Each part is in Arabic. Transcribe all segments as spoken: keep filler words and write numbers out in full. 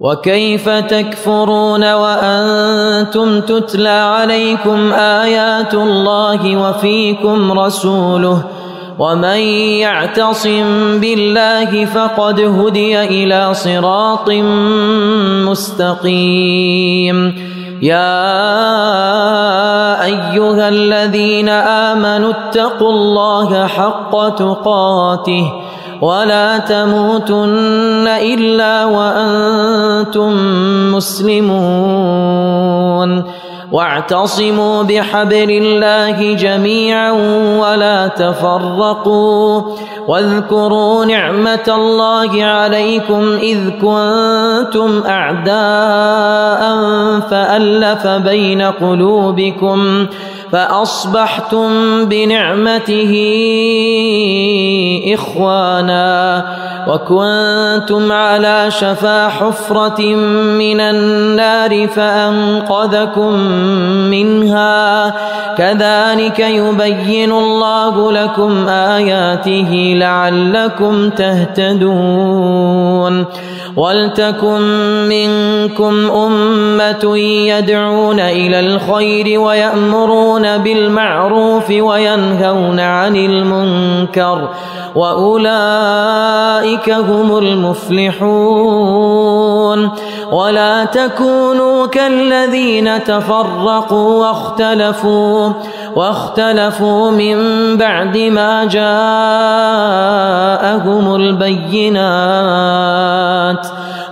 وكيف تكفرون وأنتم تتلى عليكم آيات الله وفيكم رسوله ومن يعتصم بالله فقد هدي إلى صراط مستقيم. يا أيها الذين آمنوا اتقوا الله حق تقاته ولا تموتن إلا وأنتم مسلمون واعتصموا بحبل الله جميعا ولا تفرقوا واذكروا نعمة الله عليكم إذ كنتم أعداء فألف بين قلوبكم فأصبحتم بنعمته إخوانا وكنتم على شفا حفرة من النار فأنقذكم منها كذلك يبين الله لكم آياته لعلكم تهتدون. ولتكن منكم أمة يدعون إلى الخير ويأمرون بالمعروف وينهون عن المنكر وأولئك هم المفلحون. ولا تكونوا كالذين تفرقوا واختلفوا واختلفوا من بعد ما جاءهم البينات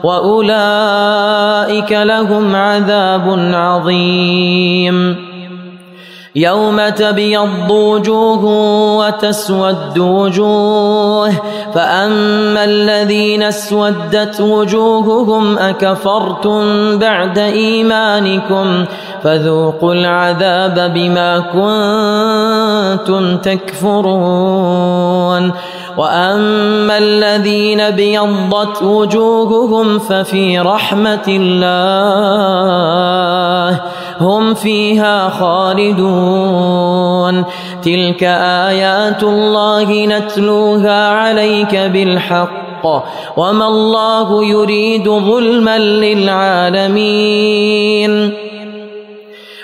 وأولئك لهم عذاب عظيم. يوم تبيض وجوه وتسود وجوه فأما الذين اسودت وجوههم أكفرتم بعد إيمانكم فذوقوا العذاب بما كنتم تكفرون. وأما الذين بيضت وجوههم ففي رحمة الله هم فيها خالدون. تلك آيات الله نتلوها عليك بالحق وما الله يريد ظلما للعالمين.